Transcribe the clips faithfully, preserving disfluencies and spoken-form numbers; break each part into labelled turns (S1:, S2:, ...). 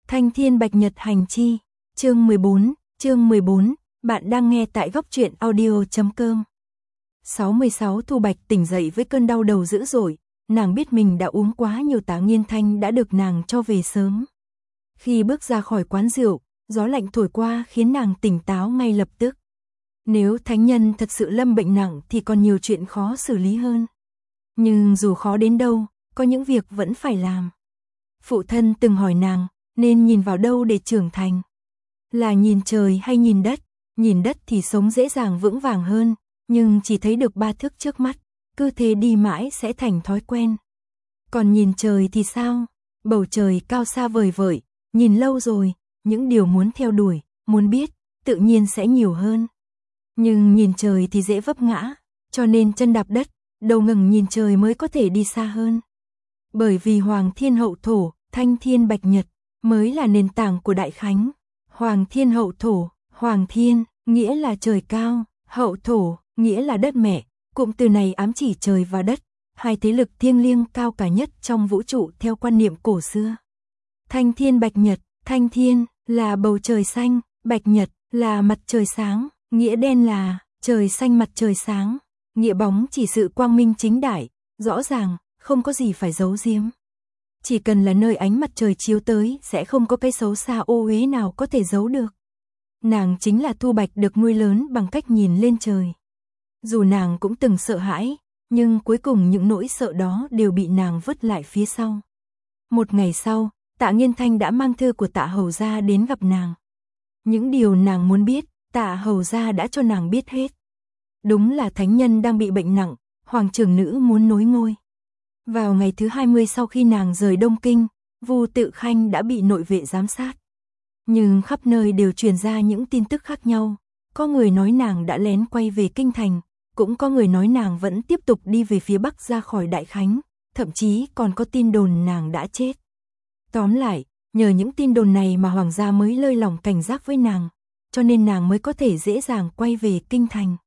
S1: Thanh Thiên Bạch Nhật Hành Chi, chương mười bốn, chương mười bốn, bạn đang nghe tại góc truyện audio chấm com. sáu mươi sáu Thu Bạch tỉnh dậy với cơn đau đầu dữ dội, nàng biết mình đã uống quá nhiều Tạ Nghiên Thanh đã được nàng cho về sớm. Khi bước ra khỏi quán rượu, gió lạnh thổi qua khiến nàng tỉnh táo ngay lập tức. Nếu thánh nhân thật sự lâm bệnh nặng thì còn nhiều chuyện khó xử lý hơn. Nhưng dù khó đến đâu, có những việc vẫn phải làm. Phụ thân từng hỏi nàng, nên nhìn vào đâu để trưởng thành? Là nhìn trời hay nhìn đất? Nhìn đất thì sống dễ dàng vững vàng hơn, nhưng chỉ thấy được ba thước trước mắt, cứ thế đi mãi sẽ thành thói quen. Còn nhìn trời thì sao? Bầu trời cao xa vời vợi, nhìn lâu rồi, những điều muốn theo đuổi, muốn biết, tự nhiên sẽ nhiều hơn. Nhưng nhìn trời thì dễ vấp ngã, cho nên chân đạp đất, đầu ngẩng nhìn trời mới có thể đi xa hơn. Bởi vì Hoàng Thiên Hậu Thổ, Thanh Thiên Bạch Nhật mới là nền tảng của Đại Khánh. Hoàng Thiên Hậu Thổ, Hoàng Thiên nghĩa là trời cao, Hậu Thổ nghĩa là đất mẹ. Cụm từ này ám chỉ trời và đất, hai thế lực thiêng liêng cao cả nhất trong vũ trụ theo quan niệm cổ xưa. Thanh Thiên Bạch Nhật, Thanh Thiên là bầu trời xanh, Bạch Nhật là mặt trời sáng, nghĩa đen là trời xanh mặt trời sáng, nghĩa bóng chỉ sự quang minh chính đại, rõ ràng, không có gì phải giấu giếm. Chỉ cần là nơi ánh mặt trời chiếu tới sẽ không có cái xấu xa ô uế nào có thể giấu được. Nàng chính là Thu Bạch được nuôi lớn bằng cách nhìn lên trời. Dù nàng cũng từng sợ hãi, nhưng cuối cùng những nỗi sợ đó đều bị nàng vứt lại phía sau. Một ngày sau, Tạ Nghiên Thanh đã mang thư của Tạ Hầu Gia đến gặp nàng. Những điều nàng muốn biết, Tạ Hầu Gia đã cho nàng biết hết. Đúng là thánh nhân đang bị bệnh nặng, hoàng trưởng nữ muốn nối ngôi. Vào ngày thứ hai mươi sau khi nàng rời Đông Kinh, Vu Tự Khanh đã bị nội vệ giám sát. Nhưng khắp nơi đều truyền ra những tin tức khác nhau. Có người nói nàng đã lén quay về Kinh Thành, cũng có người nói nàng vẫn tiếp tục đi về phía Bắc ra khỏi Đại Khánh, thậm chí còn có tin đồn nàng đã chết. Tóm lại, nhờ những tin đồn này mà hoàng gia mới lơi lỏng cảnh giác với nàng, cho nên nàng mới có thể dễ dàng quay về Kinh Thành.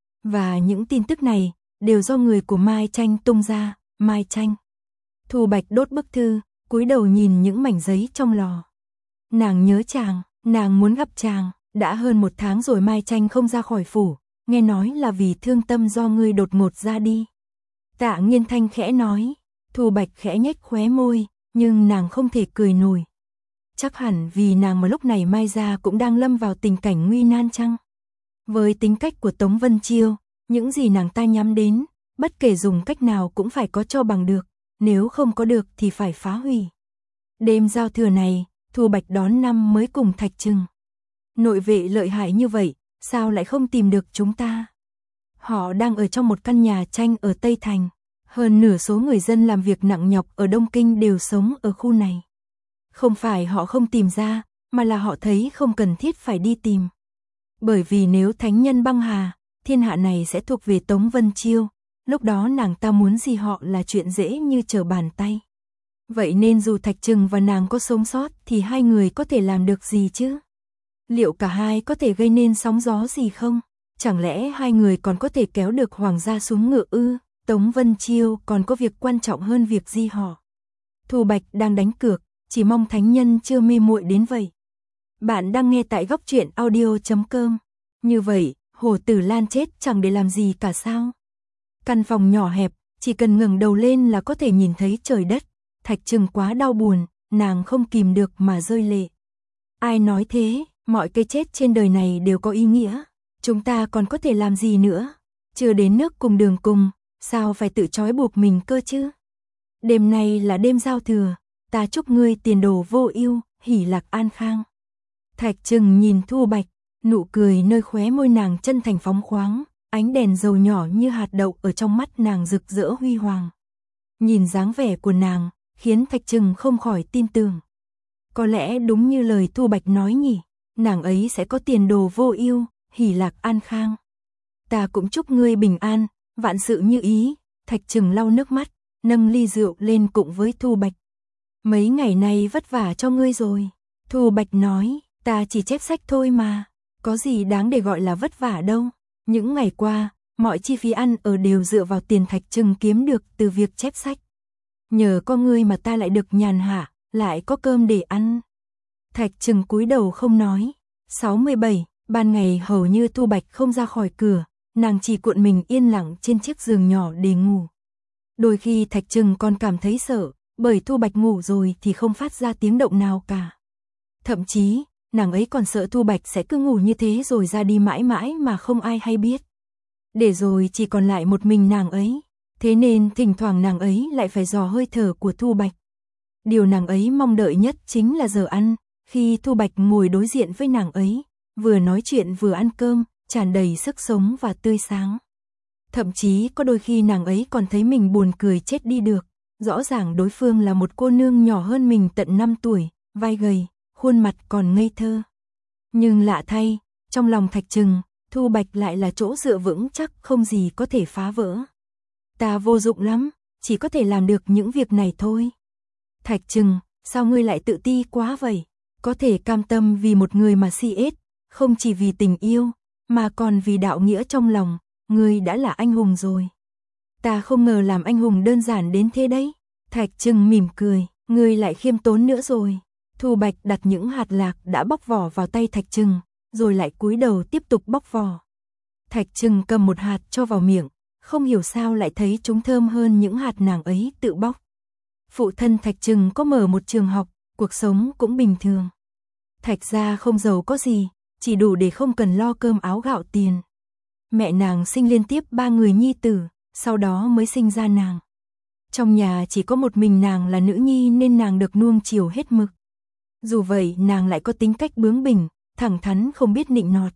S1: Và những tin tức này đều do người của Mai Tranh tung ra. Mai Tranh. Thu Bạch đốt bức thư, cúi đầu nhìn những mảnh giấy trong lò. Nàng nhớ chàng, nàng muốn gặp chàng, đã hơn một tháng rồi Mai Tranh không ra khỏi phủ, nghe nói là vì thương tâm do ngươi đột ngột ra đi. Tạ Nghiên Thanh khẽ nói, Thu Bạch khẽ nhếch khóe môi, nhưng nàng không thể cười nổi. Chắc hẳn vì nàng mà lúc này Mai gia cũng đang lâm vào tình cảnh nguy nan chăng? Với tính cách của Tống Vân Chiêu, những gì nàng ta nhắm đến, bất kể dùng cách nào cũng phải có cho bằng được, nếu không có được thì phải phá hủy. Đêm giao thừa này, Thu Bạch đón năm mới cùng Thạch Trừng. Nội vệ lợi hại như vậy, sao lại không tìm được chúng ta? Họ đang ở trong một căn nhà tranh ở Tây Thành. Hơn nửa số người dân làm việc nặng nhọc ở Đông Kinh đều sống ở khu này. Không phải họ không tìm ra, mà là họ thấy không cần thiết phải đi tìm. Bởi vì nếu thánh nhân băng hà, thiên hạ này sẽ thuộc về Tống Vân Chiêu. Lúc đó nàng ta muốn gì họ là chuyện dễ như trở bàn tay. Vậy nên dù Thạch Trừng và nàng có sống sót thì hai người có thể làm được gì chứ? Liệu cả hai có thể gây nên sóng gió gì không? Chẳng lẽ hai người còn có thể kéo được hoàng gia xuống ngựa ư? Tống Vân Chiêu còn có việc quan trọng hơn việc gì họ? Thu Bạch đang đánh cược, chỉ mong thánh nhân chưa mê muội đến vậy. Bạn đang nghe tại góc truyện audio chấm com. Như vậy, Hồ Tử Lan chết chẳng để làm gì cả sao? Căn phòng nhỏ hẹp, chỉ cần ngẩng đầu lên là có thể nhìn thấy trời đất. Thạch Trừng quá đau buồn, nàng không kìm được mà rơi lệ. Ai nói thế, mọi cái chết trên đời này đều có ý nghĩa. Chúng ta còn có thể làm gì nữa? Chưa đến nước cùng đường cùng, sao phải tự trói buộc mình cơ chứ? Đêm nay là đêm giao thừa, ta chúc ngươi tiền đồ vô ưu, hỷ lạc an khang. Thạch Trừng nhìn Thu Bạch, nụ cười nơi khóe môi nàng chân thành phóng khoáng. Ánh đèn dầu nhỏ như hạt đậu ở trong mắt nàng rực rỡ huy hoàng. Nhìn dáng vẻ của nàng, khiến Thạch Trừng không khỏi tin tưởng. Có lẽ đúng như lời Thu Bạch nói nhỉ, nàng ấy sẽ có tiền đồ vô ưu, hỷ lạc an khang. Ta cũng chúc ngươi bình an, vạn sự như ý. Thạch Trừng lau nước mắt, nâng ly rượu lên cùng với Thu Bạch. Mấy ngày nay vất vả cho ngươi rồi. Thu Bạch nói, ta chỉ chép sách thôi mà, có gì đáng để gọi là vất vả đâu. Những ngày qua, mọi chi phí ăn ở đều dựa vào tiền Thạch Trừng kiếm được từ việc chép sách. Nhờ có ngươi mà ta lại được nhàn hạ, lại có cơm để ăn. Thạch Trừng cúi đầu không nói. sáu mươi bảy, ban ngày hầu như Thu Bạch không ra khỏi cửa, nàng chỉ cuộn mình yên lặng trên chiếc giường nhỏ để ngủ. Đôi khi Thạch Trừng còn cảm thấy sợ, bởi Thu Bạch ngủ rồi thì không phát ra tiếng động nào cả. Thậm chí, nàng ấy còn sợ Thu Bạch sẽ cứ ngủ như thế rồi ra đi mãi mãi mà không ai hay biết. Để rồi chỉ còn lại một mình nàng ấy, thế nên thỉnh thoảng nàng ấy lại phải dò hơi thở của Thu Bạch. Điều nàng ấy mong đợi nhất chính là giờ ăn, khi Thu Bạch ngồi đối diện với nàng ấy, vừa nói chuyện vừa ăn cơm, tràn đầy sức sống và tươi sáng. Thậm chí có đôi khi nàng ấy còn thấy mình buồn cười chết đi được, rõ ràng đối phương là một cô nương nhỏ hơn mình tận năm tuổi, vai gầy, khuôn mặt còn ngây thơ. Nhưng lạ thay, trong lòng Thạch Trừng, Thu Bạch lại là chỗ dựa vững chắc không gì có thể phá vỡ. Ta vô dụng lắm, chỉ có thể làm được những việc này thôi. Thạch Trừng, sao ngươi lại tự ti quá vậy? Có thể cam tâm vì một người mà si ết, không chỉ vì tình yêu, mà còn vì đạo nghĩa trong lòng, ngươi đã là anh hùng rồi. Ta không ngờ làm anh hùng đơn giản đến thế đấy. Thạch Trừng mỉm cười, ngươi lại khiêm tốn nữa rồi. Thu Bạch đặt những hạt lạc đã bóc vỏ vào tay Thạch Trừng, rồi lại cúi đầu tiếp tục bóc vỏ. Thạch Trừng cầm một hạt cho vào miệng, không hiểu sao lại thấy chúng thơm hơn những hạt nàng ấy tự bóc. Phụ thân Thạch Trừng có mở một trường học, cuộc sống cũng bình thường. Thạch gia không giàu có gì, chỉ đủ để không cần lo cơm áo gạo tiền. Mẹ nàng sinh liên tiếp ba người nhi tử, sau đó mới sinh ra nàng. Trong nhà chỉ có một mình nàng là nữ nhi nên nàng được nuông chiều hết mực. Dù vậy nàng lại có tính cách bướng bỉnh, thẳng thắn không biết nịnh nọt.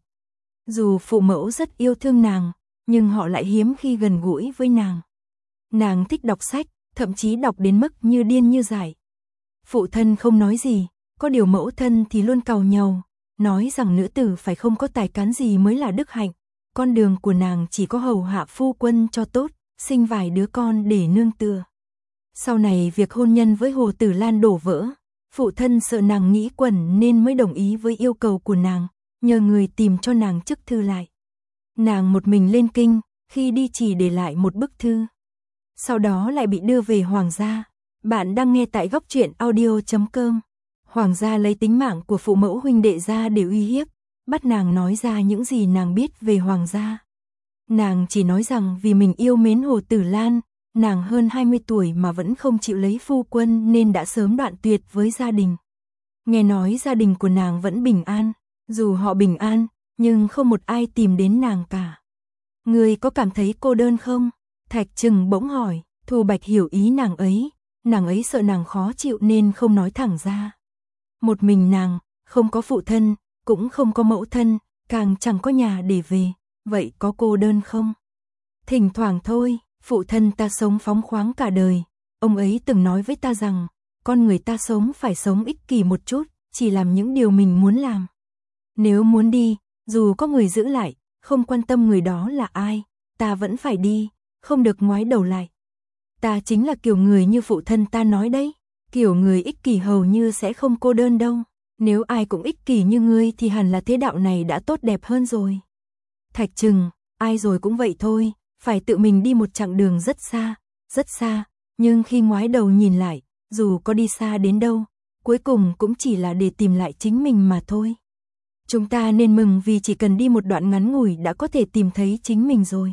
S1: Dù phụ mẫu rất yêu thương nàng, nhưng họ lại hiếm khi gần gũi với nàng. Nàng thích đọc sách, thậm chí đọc đến mức như điên như dại. Phụ thân không nói gì, có điều mẫu thân thì luôn càu nhàu, nói rằng nữ tử phải không có tài cán gì mới là đức hạnh. Con đường của nàng chỉ có hầu hạ phu quân cho tốt, sinh vài đứa con để nương tựa. Sau này việc hôn nhân với Hồ Tử Lan đổ vỡ, phụ thân sợ nàng nghĩ quẩn nên mới đồng ý với yêu cầu của nàng, nhờ người tìm cho nàng chức thư lại. Nàng một mình lên kinh, khi đi chỉ để lại một bức thư. Sau đó lại bị đưa về Hoàng gia. Bạn đang nghe tại góc truyện audio chấm com. Hoàng gia lấy tính mạng của phụ mẫu huynh đệ ra để uy hiếp, bắt nàng nói ra những gì nàng biết về Hoàng gia. Nàng chỉ nói rằng vì mình yêu mến Hồ Tử Lan, nàng hơn hai mươi tuổi mà vẫn không chịu lấy phu quân nên đã sớm đoạn tuyệt với gia đình. Nghe nói gia đình của nàng vẫn bình an, dù họ bình an, nhưng không một ai tìm đến nàng cả. Ngươi có cảm thấy cô đơn không? Thạch Trừng bỗng hỏi. Thu Bạch hiểu ý nàng ấy, nàng ấy sợ nàng khó chịu nên không nói thẳng ra. Một mình nàng, không có phụ thân, cũng không có mẫu thân, càng chẳng có nhà để về, vậy có cô đơn không? Thỉnh thoảng thôi, phụ thân ta sống phóng khoáng cả đời, ông ấy từng nói với ta rằng, con người ta sống phải sống ích kỷ một chút, chỉ làm những điều mình muốn làm. Nếu muốn đi, dù có người giữ lại, không quan tâm người đó là ai, ta vẫn phải đi, không được ngoái đầu lại. Ta chính là kiểu người như phụ thân ta nói đấy, kiểu người ích kỷ hầu như sẽ không cô đơn đâu. Nếu ai cũng ích kỷ như ngươi thì hẳn là thế đạo này đã tốt đẹp hơn rồi. Thạch Trừng, ai rồi cũng vậy thôi, phải tự mình đi một chặng đường rất xa, rất xa, nhưng khi ngoái đầu nhìn lại, dù có đi xa đến đâu, cuối cùng cũng chỉ là để tìm lại chính mình mà thôi. Chúng ta nên mừng vì chỉ cần đi một đoạn ngắn ngủi đã có thể tìm thấy chính mình rồi.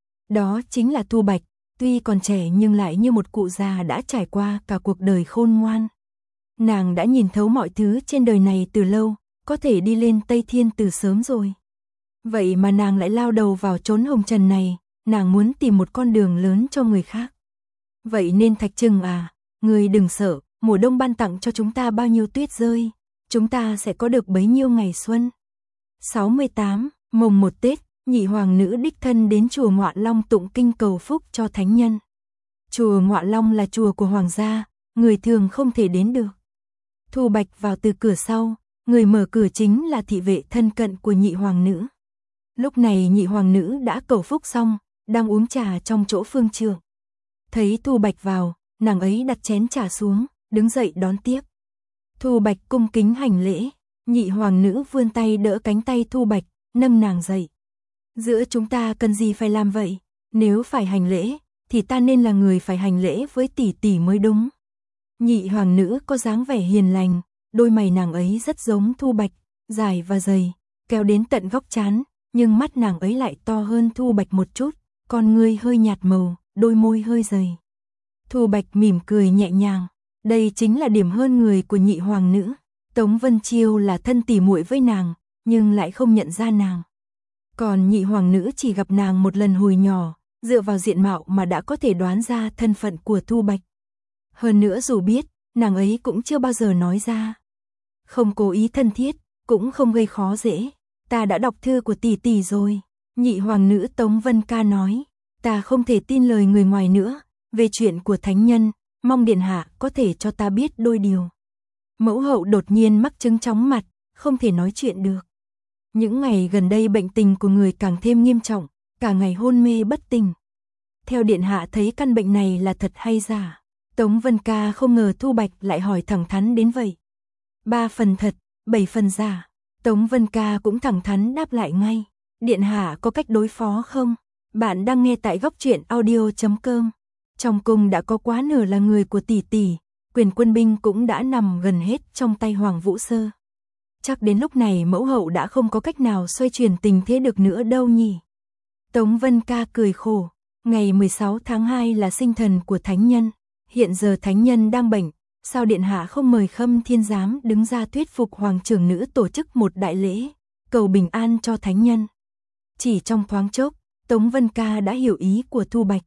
S1: Đó chính là Thu Bạch, tuy còn trẻ nhưng lại như một cụ già đã trải qua cả cuộc đời khôn ngoan. Nàng đã nhìn thấu mọi thứ trên đời này từ lâu, có thể đi lên Tây Thiên từ sớm rồi. Vậy mà nàng lại lao đầu vào chốn hồng trần này, nàng muốn tìm một con đường lớn cho người khác. Vậy nên Thạch Trừng à, người đừng sợ, mùa đông ban tặng cho chúng ta bao nhiêu tuyết rơi, chúng ta sẽ có được bấy nhiêu ngày xuân. sáu mươi tám, mùng một Tết, nhị hoàng nữ đích thân đến chùa Ngọa Long tụng kinh cầu phúc cho thánh nhân. Chùa Ngọa Long là chùa của hoàng gia, người thường không thể đến được. Thu Bạch vào từ cửa sau, người mở cửa chính là thị vệ thân cận của nhị hoàng nữ. Lúc này nhị hoàng nữ đã cầu phúc xong, đang uống trà trong chỗ phương trượng. Thấy Thu Bạch vào, nàng ấy đặt chén trà xuống, đứng dậy đón tiếp. Thu Bạch cung kính hành lễ, nhị hoàng nữ vươn tay đỡ cánh tay Thu Bạch, nâng nàng dậy. Giữa chúng ta cần gì phải làm vậy? Nếu phải hành lễ, thì ta nên là người phải hành lễ với tỷ tỷ mới đúng. Nhị hoàng nữ có dáng vẻ hiền lành, đôi mày nàng ấy rất giống Thu Bạch, dài và dày, kéo đến tận góc trán, nhưng mắt nàng ấy lại to hơn Thu Bạch một chút, con ngươi hơi nhạt màu, đôi môi hơi dày. Thu Bạch mỉm cười nhẹ nhàng, đây chính là điểm hơn người của nhị hoàng nữ. Tống Vân Chiêu là thân tỉ muội với nàng, nhưng lại không nhận ra nàng. Còn nhị hoàng nữ chỉ gặp nàng một lần hồi nhỏ, dựa vào diện mạo mà đã có thể đoán ra thân phận của Thu Bạch. Hơn nữa dù biết, nàng ấy cũng chưa bao giờ nói ra. Không cố ý thân thiết, cũng không gây khó dễ. Ta đã đọc thư của tỷ tỷ rồi. Nhị hoàng nữ Tống Vân Ca nói, ta không thể tin lời người ngoài nữa. Về chuyện của thánh nhân, mong điện hạ có thể cho ta biết đôi điều. Mẫu hậu đột nhiên mắc chứng chóng mặt, không thể nói chuyện được. Những ngày gần đây bệnh tình của người càng thêm nghiêm trọng, cả ngày hôn mê bất tỉnh. Theo điện hạ thấy căn bệnh này là thật hay giả? Tống Vân Ca không ngờ Thu Bạch lại hỏi thẳng thắn đến vậy. Ba phần thật, bảy phần giả. Tống Vân Ca cũng thẳng thắn đáp lại ngay. Điện hạ có cách đối phó không? Bạn đang nghe tại góc truyện audio chấm com. Trong cung đã có quá nửa là người của tỷ tỷ, quyền quân binh cũng đã nằm gần hết trong tay Hoàng Vũ Sơ. Chắc đến lúc này mẫu hậu đã không có cách nào xoay chuyển tình thế được nữa đâu nhỉ. Tống Vân Ca cười khổ, ngày mười sáu tháng hai là sinh thần của thánh nhân, hiện giờ thánh nhân đang bệnh, sao điện hạ không mời Khâm Thiên Giám đứng ra thuyết phục hoàng trưởng nữ tổ chức một đại lễ, cầu bình an cho thánh nhân. Chỉ trong thoáng chốc, Tống Vân Ca đã hiểu ý của Thu Bạch.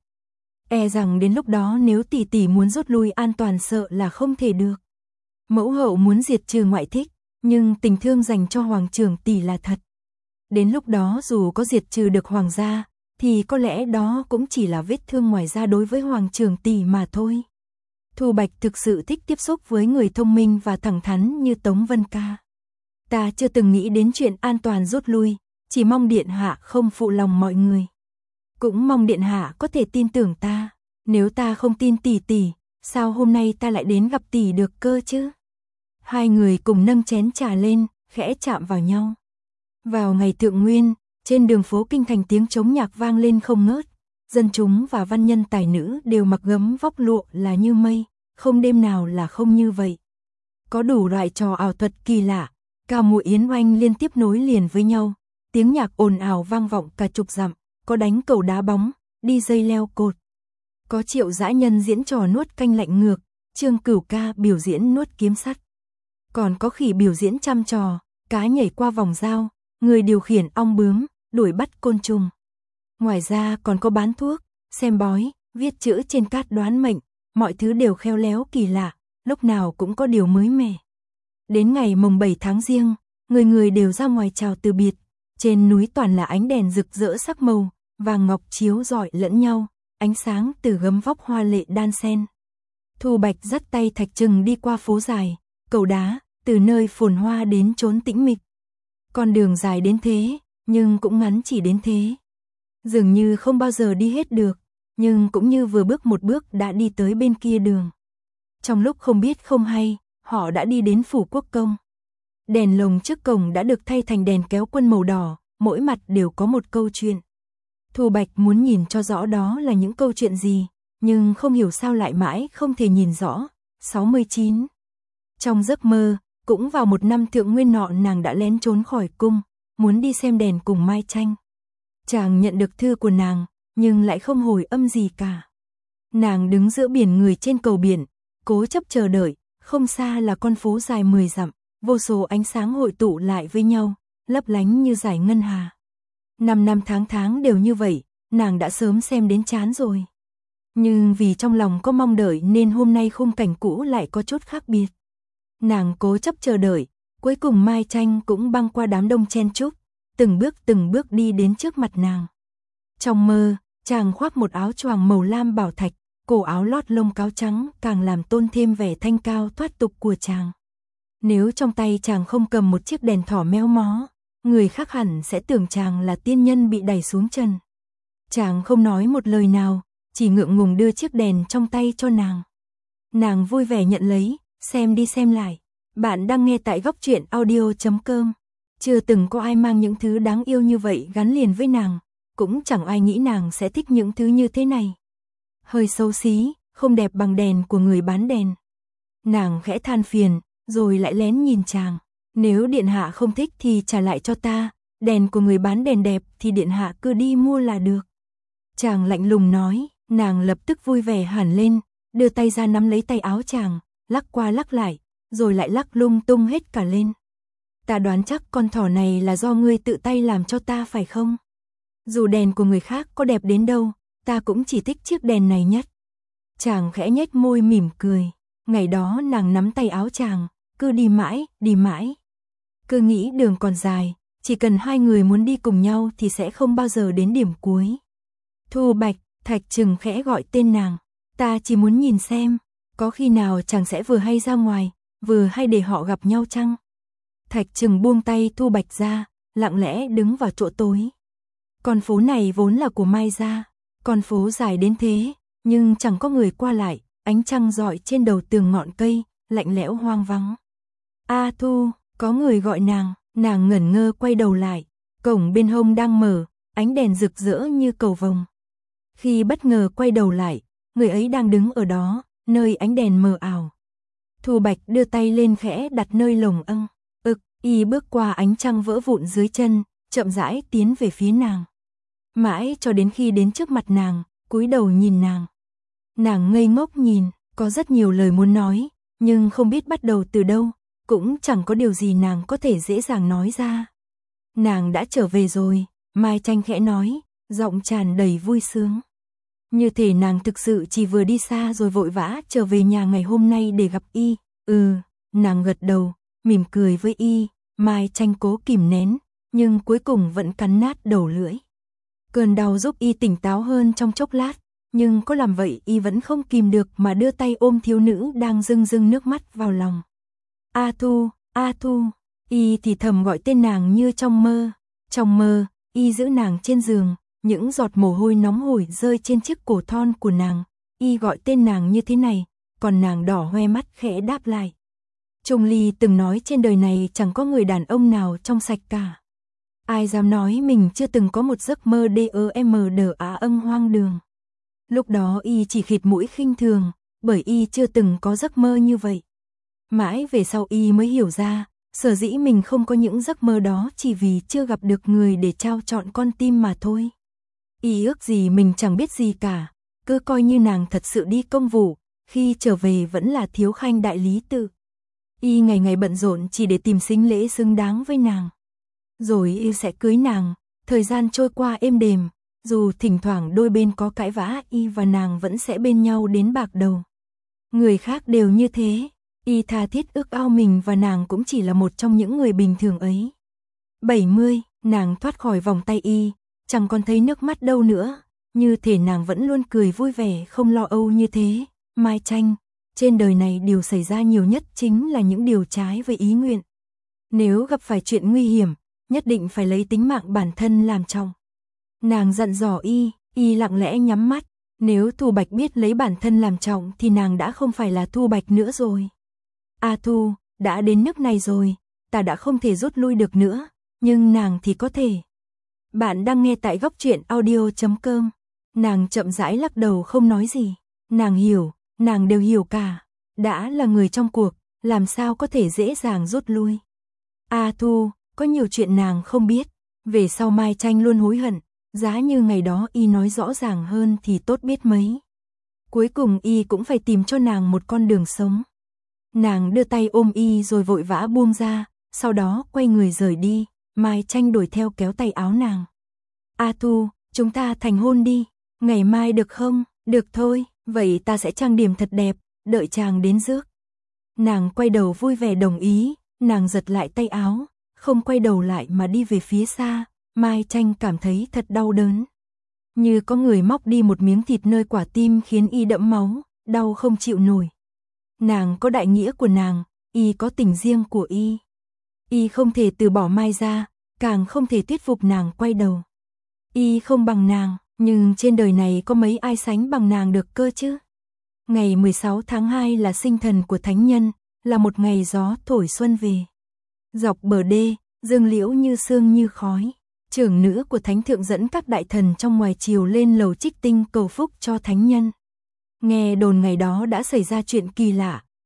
S1: E rằng đến lúc đó nếu tỷ tỷ muốn rút lui an toàn sợ là không thể được. Mẫu hậu muốn diệt trừ ngoại thích, nhưng tình thương dành cho hoàng trưởng tỷ là thật. Đến lúc đó dù có diệt trừ được hoàng gia, thì có lẽ đó cũng chỉ là vết thương ngoài da đối với hoàng trưởng tỷ mà thôi. Thu Bạch thực sự thích tiếp xúc với người thông minh và thẳng thắn như Tống Vân Ca. Ta chưa từng nghĩ đến chuyện an toàn rút lui, chỉ mong điện hạ không phụ lòng mọi người. Cũng mong điện hạ có thể tin tưởng ta, nếu ta không tin tỷ tỷ, sao hôm nay ta lại đến gặp tỷ được cơ chứ? Hai người cùng nâng chén trà lên, khẽ chạm vào nhau. Vào ngày thượng nguyên, trên đường phố kinh thành tiếng trống nhạc vang lên không ngớt, dân chúng và văn nhân tài nữ đều mặc gấm vóc lụa là như mây, không đêm nào là không như vậy. Có đủ loại trò ảo thuật kỳ lạ, ca múa yến oanh liên tiếp nối liền với nhau, tiếng nhạc ồn ào vang vọng cả chục dặm, có đánh cầu đá bóng, đi dây leo cột. Có Triệu dã nhân diễn trò nuốt canh lạnh ngược, Trương Cửu Ca biểu diễn nuốt kiếm sắt. Còn có Khỉ biểu diễn chăm trò, cá nhảy qua vòng dao, người điều khiển ong bướm, đuổi bắt côn trùng. Ngoài ra còn có bán thuốc, xem bói, viết chữ trên cát đoán mệnh, mọi thứ đều khéo léo kỳ lạ, lúc nào cũng có điều mới mẻ. Đến ngày mồng bảy tháng Giêng, người người đều ra ngoài chào từ biệt, trên núi toàn là ánh đèn rực rỡ sắc màu, vàng ngọc chiếu rọi lẫn nhau, ánh sáng từ gấm vóc hoa lệ đan xen. Thu Bạch dắt tay Thạch Trừng đi qua phố dài, cầu đá, từ nơi phồn hoa đến chốn tĩnh mịch. Con đường dài đến thế, nhưng cũng ngắn chỉ đến thế. Dường như không bao giờ đi hết được, nhưng cũng như vừa bước một bước đã đi tới bên kia đường. Trong lúc không biết không hay, họ đã đi đến phủ quốc công. Đèn lồng trước cổng đã được thay thành đèn kéo quân màu đỏ, mỗi mặt đều có một câu chuyện. Thu Bạch muốn nhìn cho rõ đó là những câu chuyện gì, nhưng không hiểu sao lại mãi không thể nhìn rõ. sáu mươi chín. Trong giấc mơ, cũng vào một năm thượng nguyên nọ nàng đã lén trốn khỏi cung, muốn đi xem đèn cùng Mai Tranh. Chàng nhận được thư của nàng, nhưng lại không hồi âm gì cả. Nàng đứng giữa biển người trên cầu biển, cố chấp chờ đợi, không xa là con phố dài mười dặm, vô số ánh sáng hội tụ lại với nhau, lấp lánh như dải ngân hà. Năm năm tháng tháng đều như vậy, nàng đã sớm xem đến chán rồi. Nhưng vì trong lòng có mong đợi nên hôm nay khung cảnh cũ lại có chút khác biệt. Nàng cố chấp chờ đợi, cuối cùng Mai Tranh cũng băng qua đám đông chen chúc, từng bước từng bước đi đến trước mặt nàng. Trong mơ, chàng khoác một áo choàng màu lam bảo thạch, cổ áo lót lông cáo trắng càng làm tôn thêm vẻ thanh cao thoát tục của chàng. Nếu trong tay chàng không cầm một chiếc đèn thỏ méo mó, người khác hẳn sẽ tưởng chàng là tiên nhân bị đẩy xuống trần. Chàng không nói một lời nào, chỉ ngượng ngùng đưa chiếc đèn trong tay cho nàng. Nàng vui vẻ nhận lấy, xem đi xem lại. Bạn đang nghe tại góc truyện audio chấm com. Chưa từng có ai mang những thứ đáng yêu như vậy gắn liền với nàng, cũng chẳng ai nghĩ nàng sẽ thích những thứ như thế này. Hơi xấu xí, không đẹp bằng đèn của người bán đèn. Nàng khẽ than phiền, rồi lại lén nhìn chàng. Nếu điện hạ không thích thì trả lại cho ta, đèn của người bán đèn đẹp thì điện hạ cứ đi mua là được. Chàng lạnh lùng nói, nàng lập tức vui vẻ hẳn lên, đưa tay ra nắm lấy tay áo chàng, lắc qua lắc lại, rồi lại lắc lung tung hết cả lên. Ta đoán chắc con thỏ này là do ngươi tự tay làm cho ta phải không? Dù đèn của người khác có đẹp đến đâu, ta cũng chỉ thích chiếc đèn này nhất. Chàng khẽ nhếch môi mỉm cười. Ngày đó nàng nắm tay áo chàng, cứ đi mãi, đi mãi. Cứ nghĩ đường còn dài, chỉ cần hai người muốn đi cùng nhau thì sẽ không bao giờ đến điểm cuối. Thu Bạch, Thạch Trừng khẽ gọi tên nàng. Ta chỉ muốn nhìn xem, có khi nào chàng sẽ vừa hay ra ngoài, vừa hay để họ gặp nhau chăng? Thạch Trừng buông tay Thu Bạch ra, lặng lẽ đứng vào chỗ tối. Con phố này vốn là của Mai gia, con phố dài đến thế, nhưng chẳng có người qua lại, ánh trăng rọi trên đầu tường ngọn cây, lạnh lẽo hoang vắng. A Thu, có người gọi nàng, nàng ngẩn ngơ quay đầu lại, cổng bên hông đang mở, ánh đèn rực rỡ như cầu vồng. Khi bất ngờ quay đầu lại, người ấy đang đứng ở đó, nơi ánh đèn mờ ảo. Thu Bạch đưa tay lên khẽ đặt nơi lồng âng, ực, y bước qua ánh trăng vỡ vụn dưới chân, chậm rãi tiến về phía nàng. Mãi cho đến khi đến trước mặt nàng, cúi đầu nhìn nàng. Nàng ngây ngốc nhìn, có rất nhiều lời muốn nói, nhưng không biết bắt đầu từ đâu, cũng chẳng có điều gì nàng có thể dễ dàng nói ra. Nàng đã trở về rồi, Mai Tranh khẽ nói, giọng tràn đầy vui sướng. Như thể nàng thực sự chỉ vừa đi xa rồi vội vã trở về nhà ngày hôm nay để gặp y. Ừ, nàng gật đầu, mỉm cười với y. Mai Tranh cố kìm nén, nhưng cuối cùng vẫn cắn nát đầu lưỡi. Cơn đau giúp y tỉnh táo hơn trong chốc lát, nhưng có làm vậy y vẫn không kìm được mà đưa tay ôm thiếu nữ đang rưng rưng nước mắt vào lòng. A Thu, A Thu, y thì thầm gọi tên nàng như trong mơ. Trong mơ, y giữ nàng trên giường, những giọt mồ hôi nóng hổi rơi trên chiếc cổ thon của nàng. Y gọi tên nàng như thế này, còn nàng đỏ hoe mắt khẽ đáp lại. Trung Ly từng nói trên đời này chẳng có người đàn ông nào trong sạch cả. Ai dám nói mình chưa từng có một giấc mơ đêm đá âng hoang đường. Lúc đó y chỉ khịt mũi khinh thường, bởi y chưa từng có giấc mơ như vậy. Mãi về sau y mới hiểu ra, sở dĩ mình không có những giấc mơ đó chỉ vì chưa gặp được người để trao trọn con tim mà thôi. Y ước gì mình chẳng biết gì cả, cứ coi như nàng thật sự đi công vụ, khi trở về vẫn là thiếu khanh đại lý tự. Y ngày ngày bận rộn chỉ để tìm sính lễ xứng đáng với nàng. Rồi y sẽ cưới nàng, thời gian trôi qua êm đềm, dù thỉnh thoảng đôi bên có cãi vã y và nàng vẫn sẽ bên nhau đến bạc đầu. Người khác đều như thế, y tha thiết ước ao mình và nàng cũng chỉ là một trong những người bình thường ấy. bảy mươi, nàng thoát khỏi vòng tay y, chẳng còn thấy nước mắt đâu nữa, như thể nàng vẫn luôn cười vui vẻ không lo âu như thế. Mai Tranh, trên đời này điều xảy ra nhiều nhất chính là những điều trái với ý nguyện. Nếu gặp phải chuyện nguy hiểm, nhất định phải lấy tính mạng bản thân làm trọng. Nàng dặn dò y, y lặng lẽ nhắm mắt, nếu Thu Bạch biết lấy bản thân làm trọng thì nàng đã không phải là Thu Bạch nữa rồi. A Thu, đã đến nước này rồi, ta đã không thể rút lui được nữa, nhưng nàng thì có thể. Bạn đang nghe tại góc truyện audio chấm com. Nàng chậm rãi lắc đầu không nói gì. Nàng hiểu, nàng đều hiểu cả. Đã là người trong cuộc, làm sao có thể dễ dàng rút lui. A Thu, có nhiều chuyện nàng không biết. Về sau Mai Tranh luôn hối hận, giá như ngày đó y nói rõ ràng hơn thì tốt biết mấy. Cuối cùng y cũng phải tìm cho nàng một con đường sống. Nàng đưa tay ôm y rồi vội vã buông ra, sau đó quay người rời đi. Mai Tranh đuổi theo kéo tay áo nàng. A Thu, chúng ta thành hôn đi, ngày mai được không? Được thôi, vậy ta sẽ trang điểm thật đẹp, đợi chàng đến rước. Nàng quay đầu vui vẻ đồng ý, nàng giật lại tay áo, không quay đầu lại mà đi về phía xa. Mai Tranh cảm thấy thật đau đớn. Như có người móc đi một miếng thịt nơi quả tim khiến y đẫm máu, đau không chịu nổi. Nàng có đại nghĩa của nàng, y có tình riêng của y. Y không thể từ bỏ Mai ra, càng không thể thuyết phục nàng quay đầu. Y không bằng nàng, nhưng trên đời này có mấy ai sánh bằng nàng được cơ chứ. Ngày mười sáu tháng hai là sinh thần của thánh nhân, là một ngày gió thổi xuân về. Dọc bờ đê, dương liễu như sương như khói. Trưởng nữ của thánh thượng dẫn các đại thần trong ngoài triều lên lầu trích tinh cầu phúc cho thánh nhân. Nghe đồn ngày đó đã xảy ra chuyện kỳ lạ,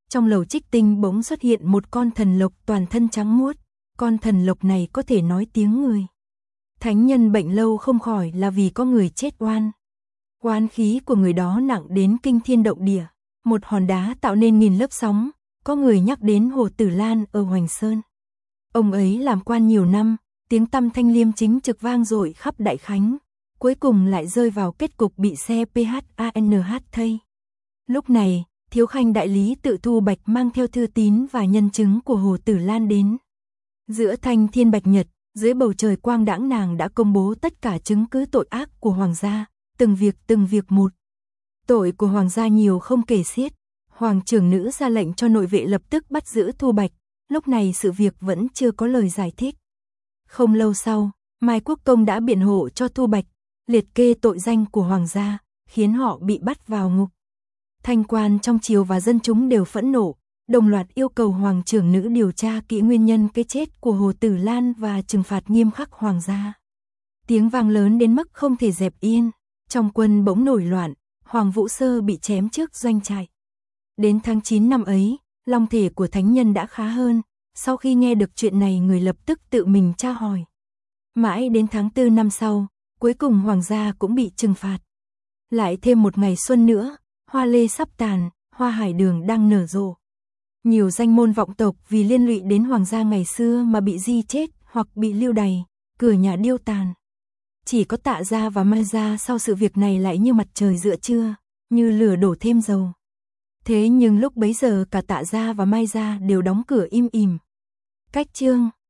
S1: trong lầu Trích Tinh bỗng xuất hiện một con thần lộc toàn thân trắng muốt, con thần lộc này có thể nói tiếng người. Thánh nhân bệnh lâu không khỏi là vì có người chết oan. Oán khí của người đó nặng đến kinh thiên động địa, một hòn đá tạo nên nghìn lớp sóng, có người nhắc đến Hồ Tử Lan ở Hoành Sơn. Ông ấy làm quan nhiều năm, tiếng tăm thanh liêm chính trực vang dội khắp Đại Khánh, cuối cùng lại rơi vào kết cục bị xe pê hát a en hát thay. Lúc này, Thiếu Khanh đại lý Tự Thu Bạch mang theo thư tín và nhân chứng của Hồ Tử Lan đến. Giữa thanh thiên bạch nhật, dưới bầu trời quang đãng, nàng đã công bố tất cả chứng cứ tội ác của hoàng gia, từng việc từng việc một. Tội của hoàng gia nhiều không kể xiết. Hoàng trưởng nữ ra lệnh cho nội vệ lập tức bắt giữ Thu Bạch, lúc này sự việc vẫn chưa có lời giải thích. Không lâu sau, Mai Quốc Công đã biện hộ cho Thu Bạch, liệt kê tội danh của hoàng gia, khiến họ bị bắt vào ngục. Thanh quan trong triều và dân chúng đều phẫn nộ, đồng loạt yêu cầu hoàng trưởng nữ điều tra kỹ nguyên nhân cái chết của Hồ Tử Lan và trừng phạt nghiêm khắc hoàng gia. Tiếng vang lớn đến mức không thể dẹp yên, trong quân bỗng nổi loạn, Hoàng Vũ Sơ bị chém trước doanh trại. Đến tháng chín năm ấy, long thể của thánh nhân đã khá hơn, sau khi nghe được chuyện này người lập tức tự mình tra hỏi. Mãi đến tháng tư năm sau, cuối cùng hoàng gia cũng bị trừng phạt. Lại thêm một ngày xuân nữa, hoa lê sắp tàn, hoa hải đường đang nở rộ. Nhiều danh môn vọng tộc vì liên lụy đến hoàng gia ngày xưa mà bị di chết hoặc bị lưu đày, cửa nhà điêu tàn. Chỉ có Tạ gia và Mai gia sau sự việc này lại như mặt trời giữa trưa, như lửa đổ thêm dầu. Thế nhưng lúc bấy giờ cả Tạ gia và Mai gia đều đóng cửa im ỉm. Cách chương